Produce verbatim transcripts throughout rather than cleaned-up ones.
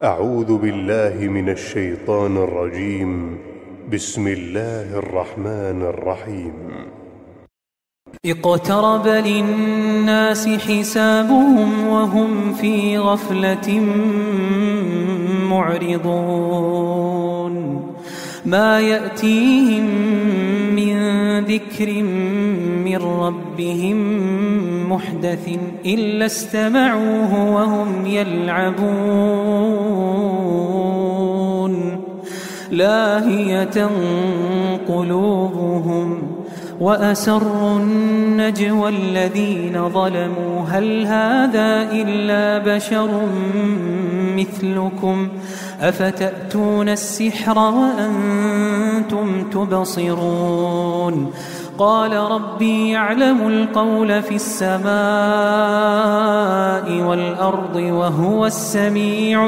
أعوذ بالله من الشيطان الرجيم. بسم الله الرحمن الرحيم. اقترب للناس حسابهم وهم في غفلة معرضون ما يأتيهم من ذكر من ربهم محدث إلا استمعوه وهم يلعبون لاهية قلوبهم وأسروا النجوى الذين ظلموا هل هذا إلا بشر مثلكم أفتأتون السحر وأنتم تبصرون قال ربي يعلم القول في السماء والأرض وهو السميع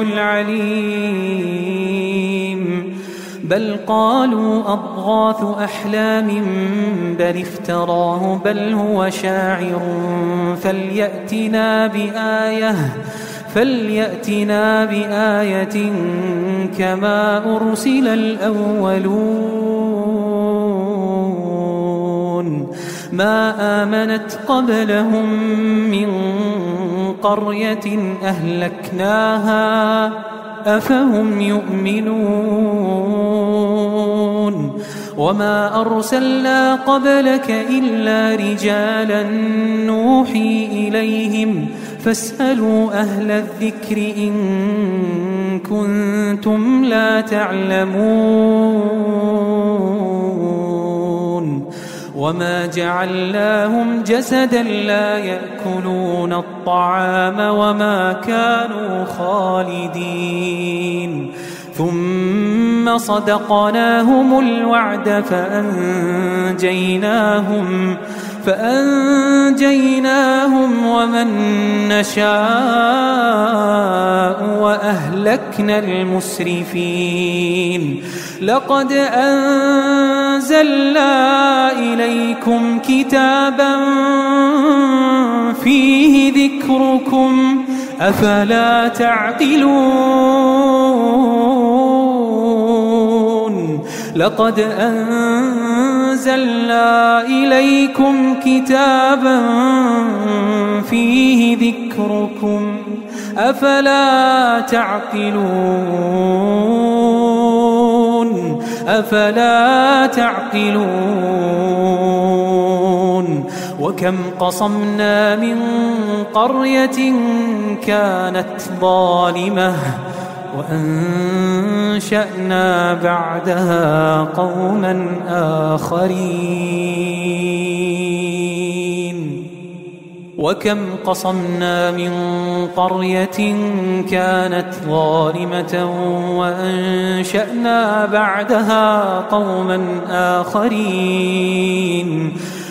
العليم بل قالوا أضغاث أحلام بل افتراه بل هو شاعر فليأتنا بآية فليأتنا بآية كما أرسل الأولون ما آمنت قبلهم من قرية أهلكناها أفهم يؤمنون وما أرسلنا قبلك إلا رجالا نوحي إليهم فاسألوا أهل الذكر إن كنتم لا تعلمون وما جعلناهم جسدا لا يأكلون الطعام وما كانوا خالدين ثم صدقناهم الوعد فأنجيناهم فأنجيناهم ومن نشاء وأهلكنا المسرفين لقد أنزلنا إليكم كتابا فيه ذكركم أفلا تعقلون لقد أنزلنا إليكم كتابا فيه ذكركم أفلا تعقلون أفلا تعقلون وكم قصمنا من قرية كانت ظالمة وأنشأنا بعدها قوما آخرين وكم قصمنا من قرية كانت ظالمة وأنشأنا بعدها قوما آخرين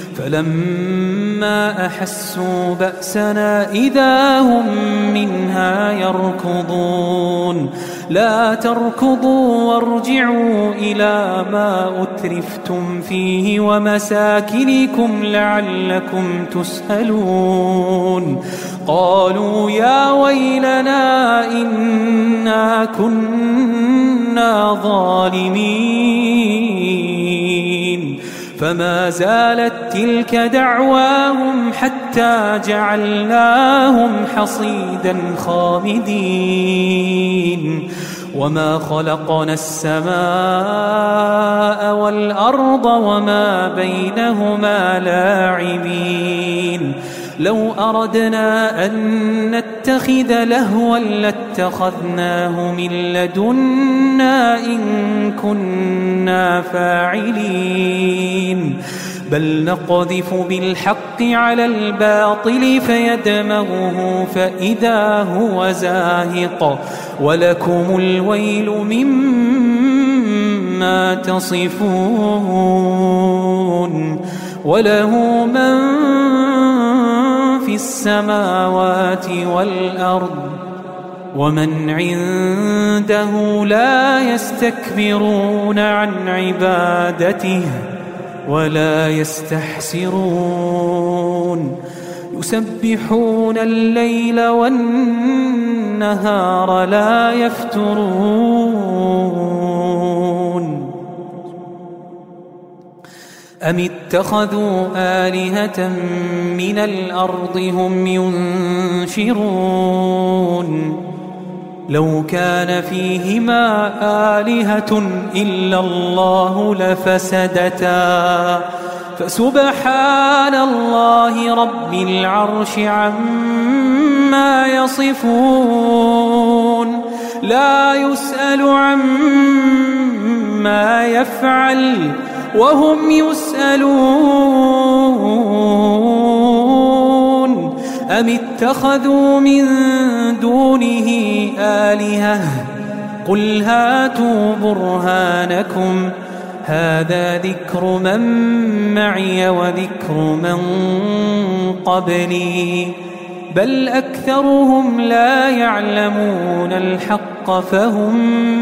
فلما أحسوا بأسنا إذا هم منها يركضون لا تركضوا وارجعوا إلى ما أترفتم فيه ومساكنكم لعلكم تسألون قالوا يا ويلنا إنا كنا ظالمين فما زالت تلك دعواهم حتى جعلناهم حصيدا خامدين وما خلقنا السماء والأرض وما بينهما لاعبين لو أردنا أن نتخذ لهوا لاتخذناه من لدنا إن كنا فاعلين بل نقذف بالحق على الباطل فيدمغه فإذا هو زاهق ولكم الويل مما تصفون وله من في السماوات والأرض ومن عنده لا يستكبرون عن عبادته ولا يستحسرون يسبحون الليل والنهار لا يفترون أم اتخذوا آلهة من الأرض هم ينشرون لو كان فيهما آلهة إلا الله لفسدتا فسبحان الله رب العرش عما يصفون لا يسأل عما يفعل وهم يسألون أم اتخذوا من دونه آلهة قل هاتوا برهانكم هذا ذكر من معي وذكر من قبلي بل أكثرهم لا يعلمون الحق فهم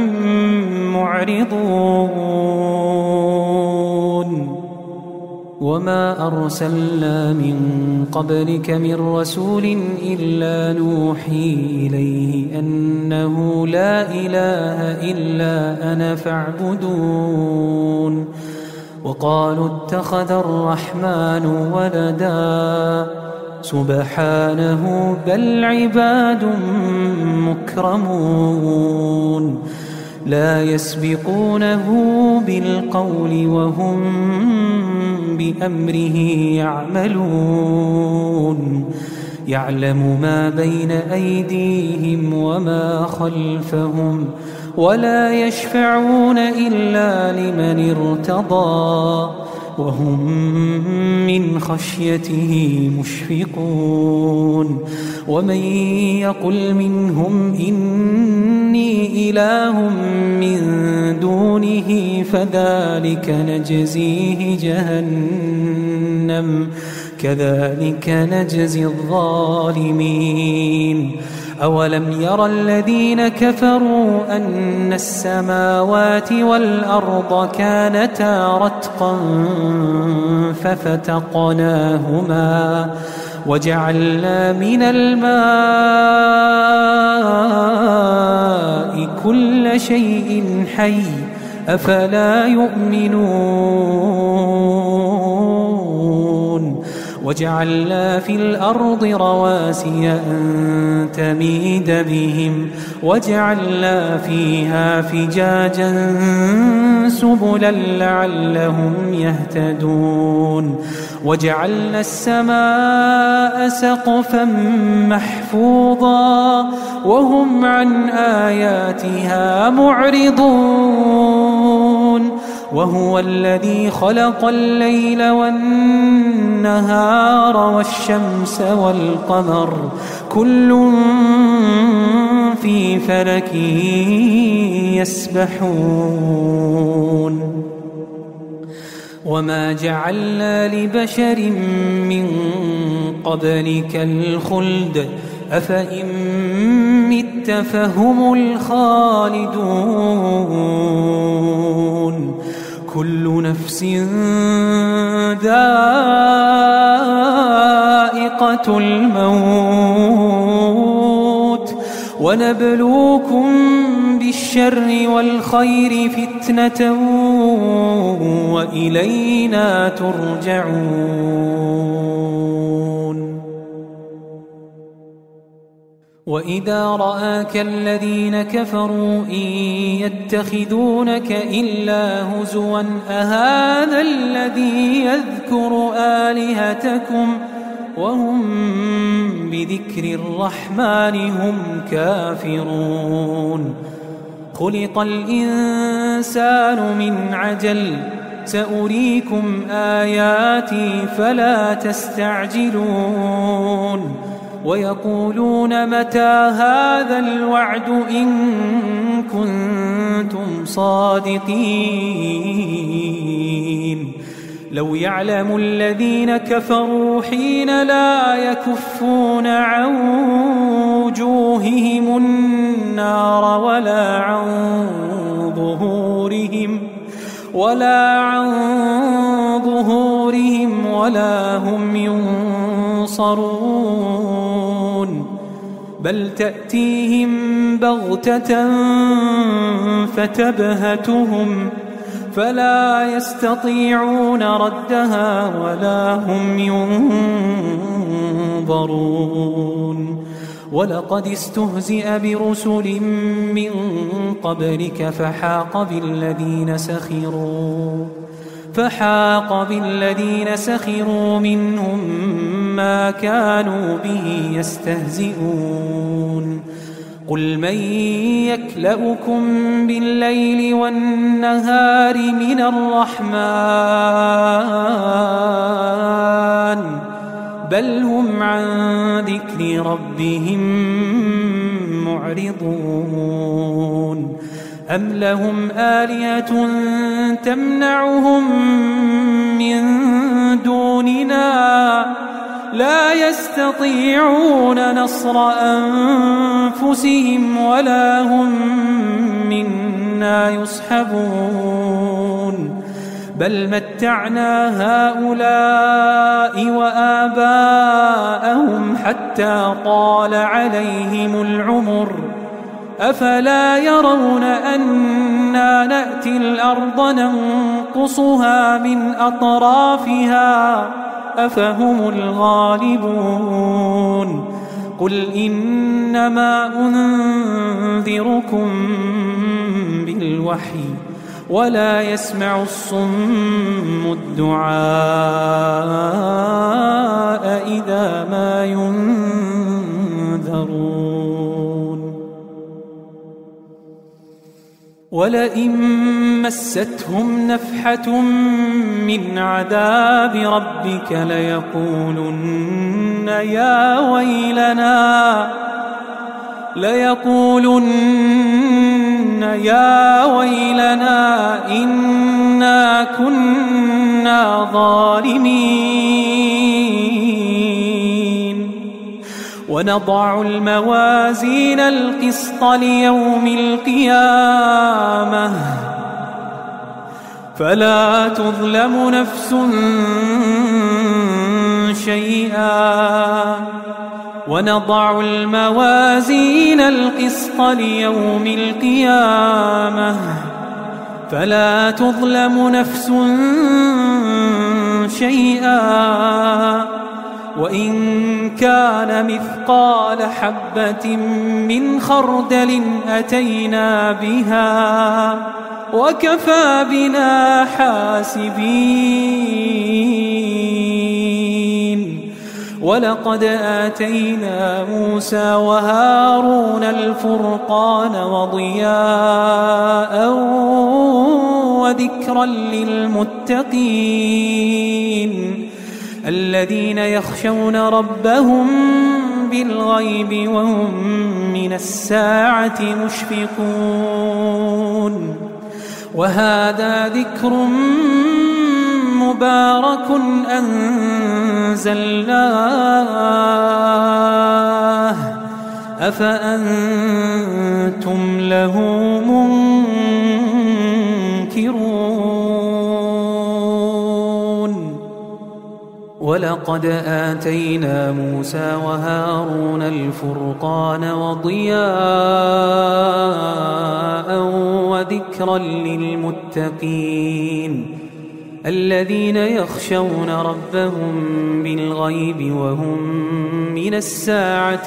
معرضون وما أرسلنا من قبلك من رسول إلا نوحي إليه أنه لا إله إلا أنا فاعبدون وقالوا اتخذ الرحمن ولدا سبحانه بل عباد مكرمون لا يسبقونه بالقول وهم بأمره يعملون يعلم ما بين أيديهم وما خلفهم ولا يشفعون إلا لمن ارتضى وهم من خشيته مشفقون ومن يقل منهم إني إله من دونه فذلك نجزيه جهنم كذلك نجزي الظالمين أولم يرى الذين كفروا أن السماوات والأرض كانتا رتقا ففتقناهما وجعلنا من الماء كل شيء حي أفلا يؤمنون وجعلنا في الأرض رواسي أن تميد بهم وجعلنا فيها فجاجا سبلا لعلهم يهتدون وجعلنا السماء سقفا محفوظا وهم عن آياتها معرضون وهو الذي خلق الليل والنهار والشمس والقمر كل في فلك يسبحون وما جعلنا لبشر من قبلك الخلد أفإن مت فهم الخالدون كل نفس ذائقة الموت ونبلوكم بالشر والخير فتنة وإلينا ترجعون وإذا رآك الذين كفروا إن يتخذونك إلا هزوا أهذا الذي يذكر آلهتكم وهم بذكر الرحمن هم كافرون خلق الإنسان من عجل سأريكم آياتي فلا تستعجلون ويقولون متى هذا الوعد إن كنتم صادقين لو يعلم الذين كفروا حين لا يكفون عن وجوههم النار ولا عن ظهورهم ولا عن ظهورهم ولا هم ينظرون ينصرون بل تأتيهم بغتة فتبهتهم فلا يستطيعون ردها ولا هم ينظرون ولقد استهزئ برسل من قبلك فحاق بالذين سخروا فحاق بالذين سخروا منهم ما كانوا به يستهزئون قل من يكلؤكم بالليل والنهار من الرحمن بل هم عن ذكر ربهم معرضون أم لهم آلهة تمنعهم من دوننا لا يستطيعون نصر أنفسهم ولا هم منا يصحبون بل متعنا هؤلاء وآباءهم حتى طال عليهم العمر أفلا يرون أنا نأتي الأرض ننقصها من أطرافها أفهم الغالبون قل إنما أنذركم بالوحي ولا يسمع الصم الدعاء إذا ما ينذرون ولئن مستهم نفحة من عذاب ربك ليقولن يا ويلنا ليقولن يا ويلنا إنا كنا ظالمين ونضع الموازين القسط ليوم القيامة فلا تظلم نفس شيئا ونضع الموازين القسط ليوم القيامة فلا تظلم نفس شيئا وإن كان مثقال حبة من خردل أتينا بها وكفى بنا حاسبين ولقد آتينا موسى وهارون الفرقان وضياء وذكرا للمتقين الذين يخشون ربهم بالغيب وهم من الساعة مشفقون وهذا ذكر مبارك أنزلناه أفأنتم له منكرون ولقد آتينا موسى وهارون الفرقان وضياء وذكرا للمتقين الذين يخشون ربهم بالغيب وهم من الساعة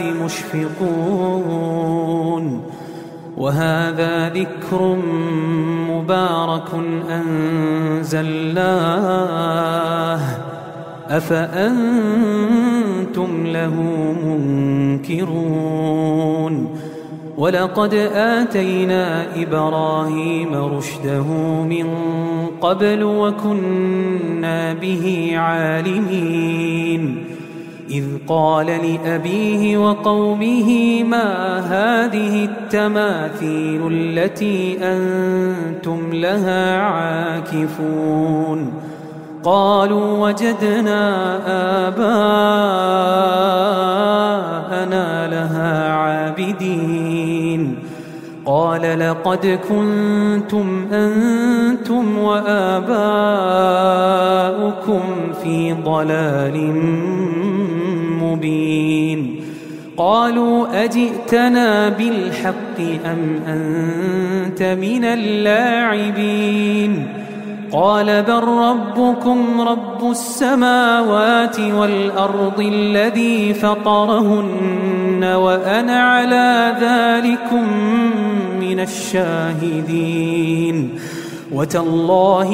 مشفقون وهذا ذكر مبارك أنزلناه أفأنتم له منكرون ولقد آتينا إبراهيم رشده من قبل وكنا به عالمين إذ قال لأبيه وقومه ما هذه التماثيل التي أنتم لها عاكفون قالوا وجدنا آباءنا لها عابدين قال لقد كنتم أنتم وآباؤكم في ضلال مبين قالوا أجئتنا بالحق أم أنت من اللاعبين قال بل ربكم رب السماوات والأرض الذي فطرهن وأنا على ذلكم من الشاهدين وتالله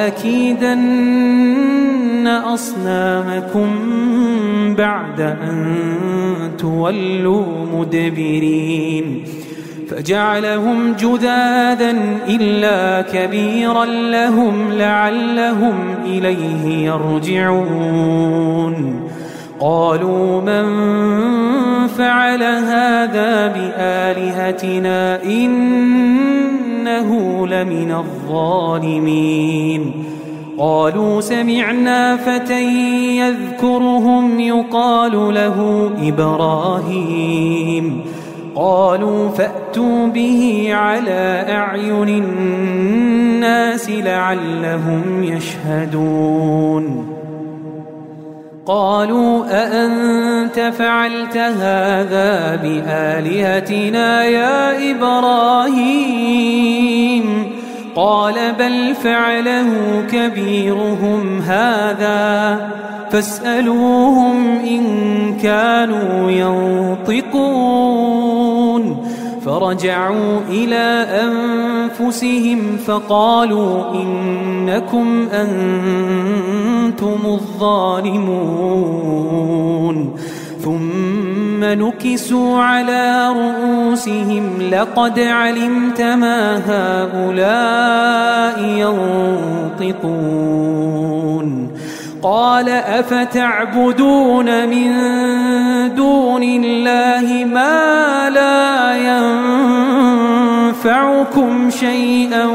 لأكيدن أصنامكم بعد أن تولوا مدبرين فجعلهم جذاذا إلا كبيرا لهم لعلهم إليه يرجعون قالوا من فعل هذا بآلهتنا إنه لمن الظالمين قالوا سمعنا فتى يذكرهم يقال له إبراهيم قالوا فأتوا به على أعين الناس لعلهم يشهدون قالوا أأنت فعلت هذا بآلهتنا يا إبراهيم قال بل فعله كبيرهم هذا فاسألوهم إن كانوا ينطقون فرجعوا إلى أنفسهم فقالوا إنكم أنتم الظالمون ثم نكسوا على رؤوسهم لقد علمت ما هؤلاء ينطقون قال أفتعبدون من دون الله ما لا ينفعكم شيئا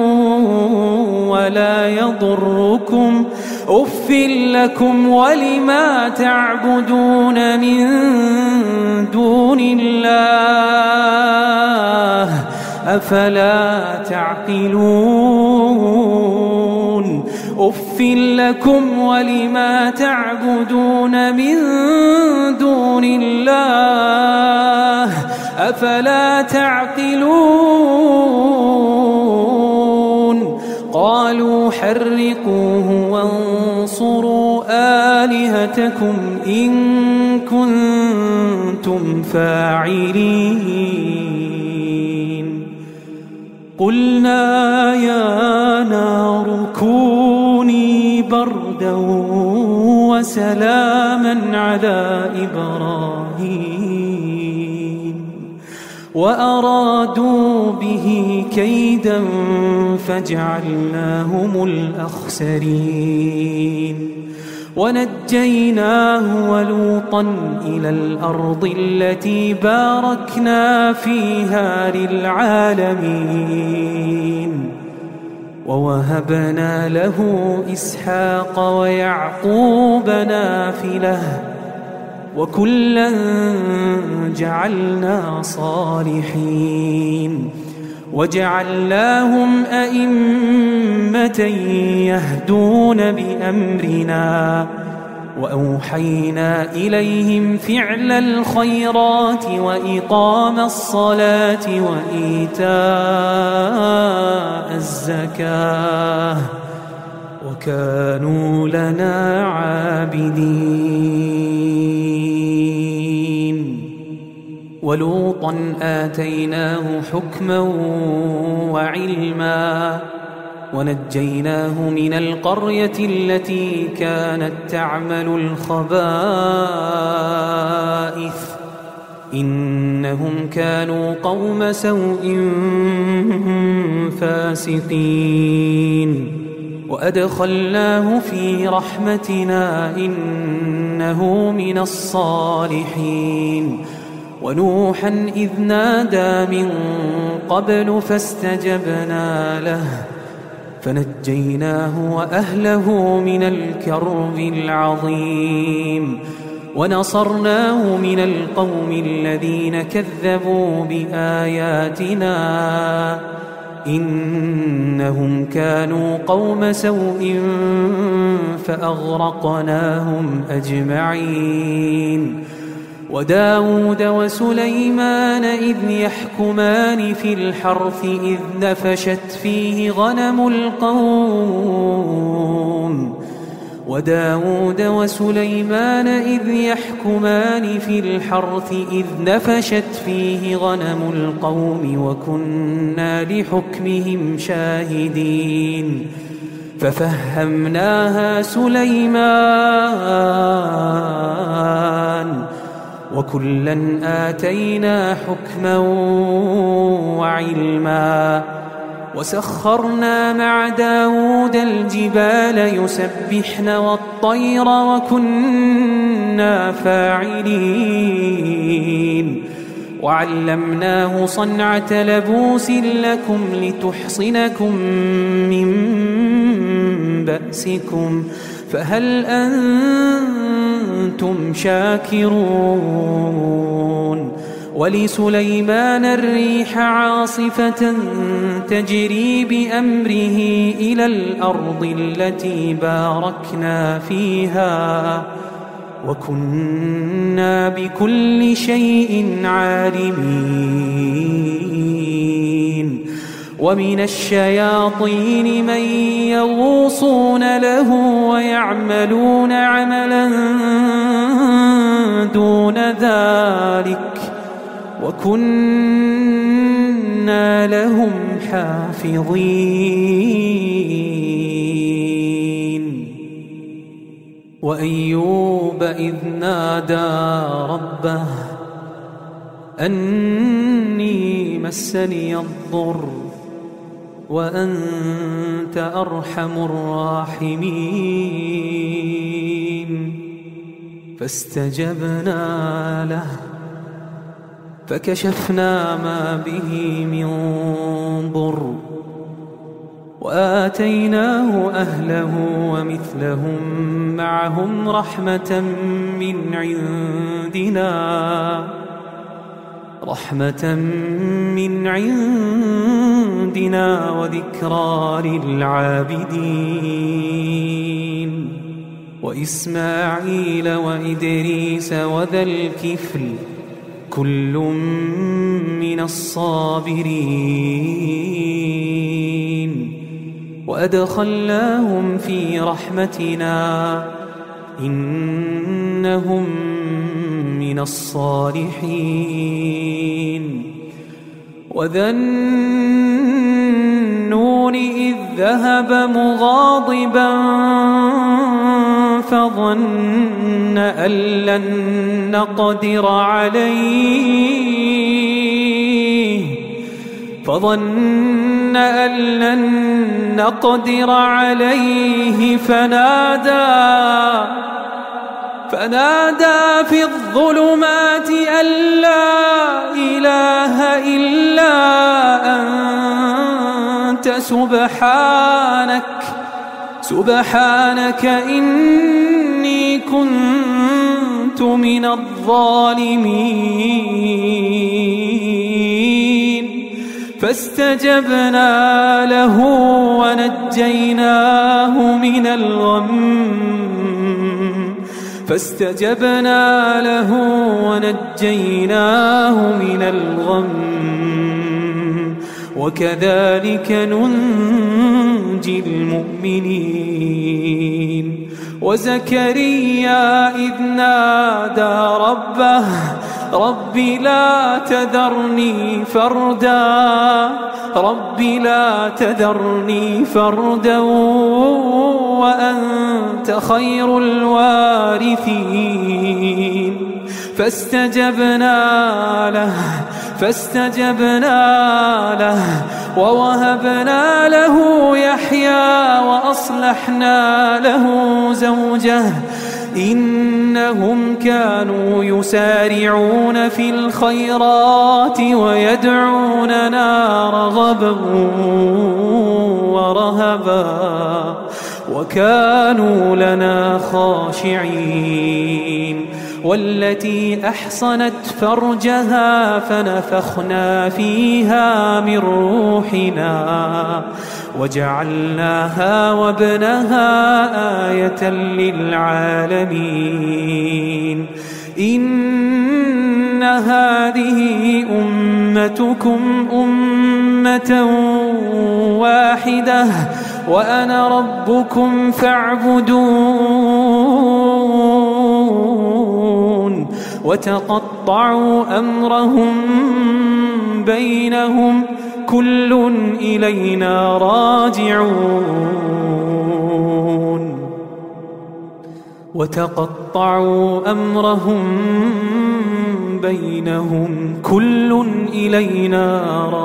ولا يضركم أف لكم ولما تعبدون من دون الله أفلا تعقلون أف لكم ولما تعبدون من دون الله أفلا تعقلون قالوا حرقوه وانصروا آلهتكم إن كنتم فاعلين قلنا يا نار كوني بردا وسلاما على إبراهيم وأرادوا به كيدا فجعلناهم الأخسرين ونجيناه ولوطا إلى الأرض التي باركنا فيها للعالمين ووهبنا له إسحاق ويعقوب نافلة وكلا جعلنا صالحين وجعلناهم أئمة يهدون بأمرنا وأوحينا إليهم فعل الخيرات وإقام الصلاة وإيتاء الزكاة وكانوا لنا عابدين ولوطا آتيناه حكما وعلما ونجيناه من القرية التي كانت تعمل الخبائث إنهم كانوا قوم سوء فاسقين وأدخلناه في رحمتنا إنه من الصالحين ونوحا إذ نادى من قبل فاستجبنا له فنجيناه وأهله من الكرب العظيم ونصرناه من القوم الذين كذبوا بآياتنا إن إنهم كانوا قوم سوء فأغرقناهم أجمعين. وداود وسليمان إذ يحكمان في الحرث إذ نفشت فيه غنم القوم وداود وسليمان إذ يحكمان في الحرث إذ نفشت فيه غنم القوم وكنا لحكمهم شاهدين. ففهمناها سليمان وكلا آتينا حكما وعلما. وسخرنا مع داود الجبال يسبحن والطير وكنا فاعلين. وعلمناه صنعة لبوس لكم لتحصنكم من بأسكم فهل أنتم شاكرون. ولسليمان الريح عاصفة تجري بأمره إلى الأرض التي باركنا فيها وكنا بكل شيء عالمين. ومن الشياطين من يغوصون له ويعملون عملا دون ذلك وكنا لهم حافظين. وأيوب إذ نادى ربه أني مسني الضر وأنت أرحم الراحمين. فاستجبنا له فكشفنا ما به من ضر وآتيناه أهله ومثلهم معهم رحمة من عندنا رحمة من عندنا وذكرى للعابدين. وإسماعيل وإدريس وذا الكفل كل من الصابرين. وأدخلناهم في رحمتنا إنهم من الصالحين. وذا النون إذ ذهب مغاضبا فظن أن لن نقدر عليه فظن أن لن نقدر عليه فنادى فنادى في الظلمات أن لا إله إلا أنت سبحانك سبحانك إني كنت من الظالمين. فاستجبنا له ونجيناه من الغم فاستجبنا له ونجيناه من الغم وكذلك ننجي المؤمنين. وزكريا إذ نادى ربه رب لا تذرني فردا رب لا تذرني فردا وأنت خير الوارثين. فاستجبنا له فاستجبنا له ووهبنا له يحيى وأصلحنا له زوجه إنهم كانوا يسارعون في الخيرات ويدعوننا رغبا ورهبا وكانوا لنا خاشعين. والتي أحصنت فرجها فنفخنا فيها من روحنا وجعلناها وابنها آية للعالمين إن هذه أمتكم أمة واحدة وأنا ربكم فاعبدون وتقطعوا أمرهم بينهم كل إلينا راجعون وتقطعوا أمرهم بينهم كل إلينا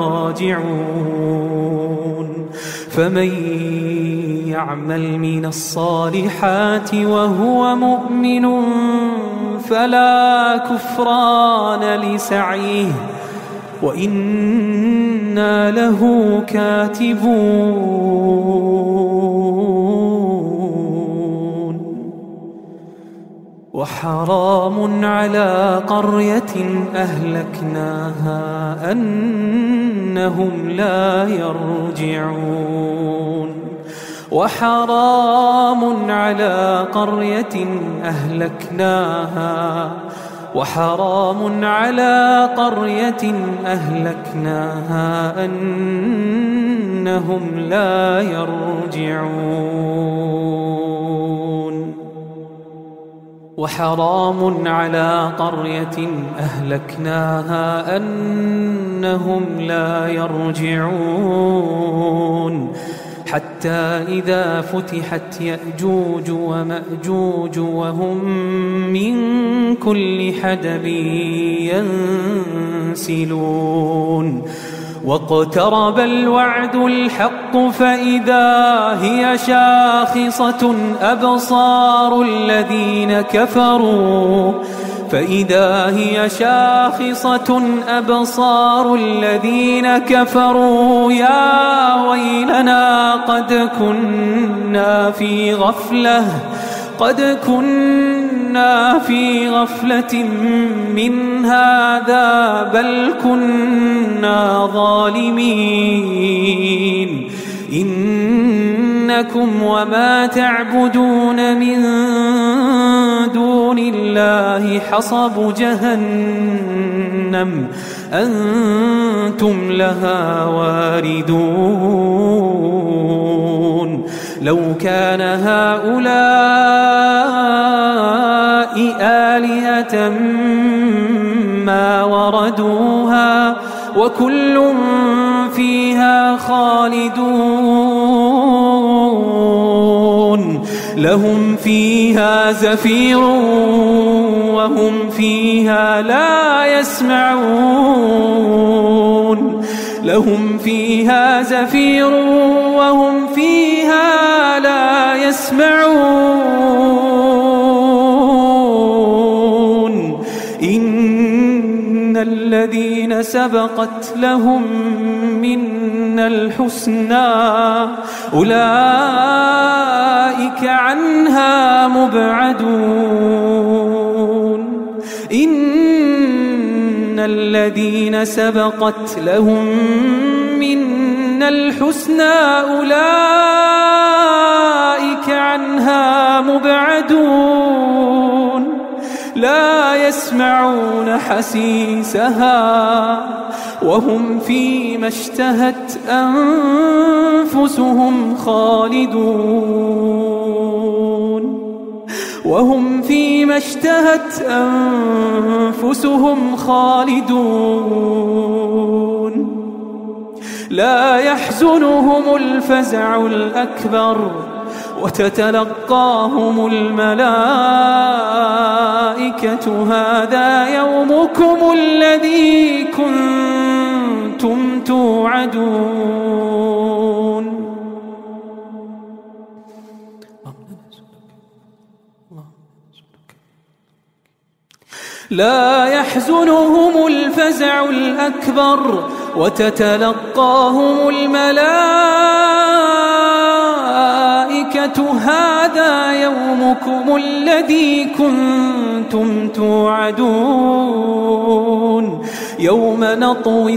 راجعون فمن يعمل من الصالحات وهو مؤمن فلا كفران لسعيه وإنا له كاتبون وحرام على قرية أهلكناها أنهم لا يرجعون وحرام على قرية أهلكناها وحرام على قرية أهلكناها أنهم لا يرجعون وحرام على قرية أهلكناها أنهم لا يرجعون حتى إذا فتحت يأجوج ومأجوج وهم من كل حدب ينسلون واقترب الوعد الحق فإذا هي شاخصة أبصار الذين كفروا فإذا هي شاخصة أبصار الذين كفروا يا ويلنا قد كنا في غفلة قد كنا في غفلة من هذا بل كنا ظالمين إنكم وما تعبدون من دون الله حصب جهنم أنتم لها واردون لو كان هؤلاء آلهة ما وردوها وكل فيها خالدون لهم فيها زفير وهم فيها لا يسمعون لهم فيها زفير وهم فيها لا يسمعون إن الذين سبقت لهم منا الحسنى أولئك عنها مبعدون إن الذين سبقت لهم منا الحسنى أولئك عنها مبعدون لا يسمعون حسيسها وهم فيما اشتهت أنفسهم خالدون وهم فيما اشتهت أنفسهم خالدون لا يحزنهم الفزع الأكبر وتتلقاهم الملائكة هذا يومكم الذي كنتم توعدون لا يحزنهم الفزع الأكبر وتتلقاهم الملائكة الآخرة هذا يومكم الذي كنتم توعدون يوم نطوي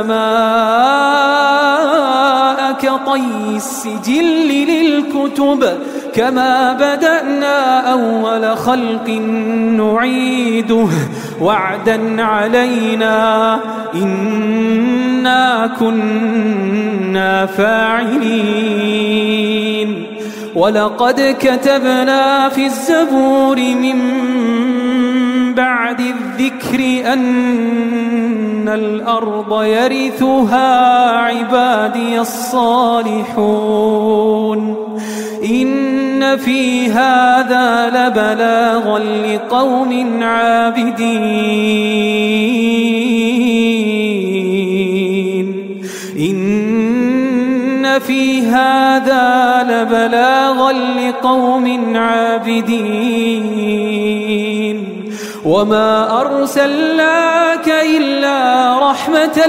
السماء كطي السجل للكتب كما بدأنا أول خلق نعيده وعدا علينا إنا كنا فاعلين ولقد كتبنا في الزبور من بعد الذكر أن الأرض يرثها عبادي الصالحون إن في هذا لبلاغا لقوم عابدين إن في هذا لبلاغا لقوم عابدين وما أرسلناك إلا رحمة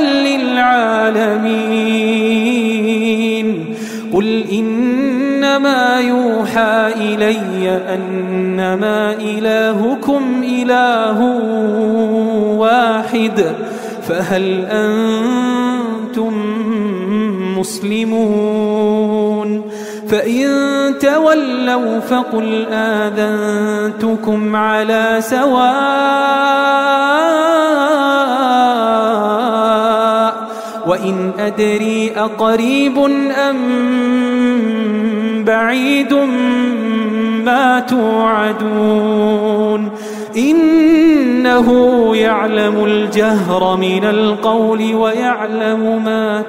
للعالمين قل إنما يوحى إلي أنما إلهكم إله واحد فهل أنتم مسلمون فإن تولوا فقل آذنتكم على سواء وإن أدري أقريب أم بعيد ما توعدون إنه يعلم الجهر من القول ويعلم ما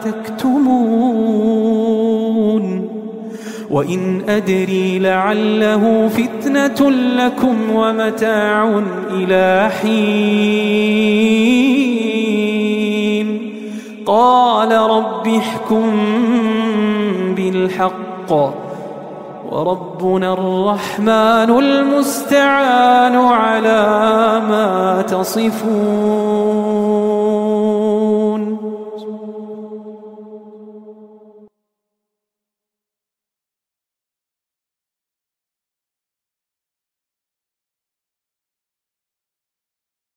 تكتمون وإن أدري لعله فتنة لكم ومتاع إلى حين قال رب احكم بالحق وربنا الرحمن المستعان على ما تصفون.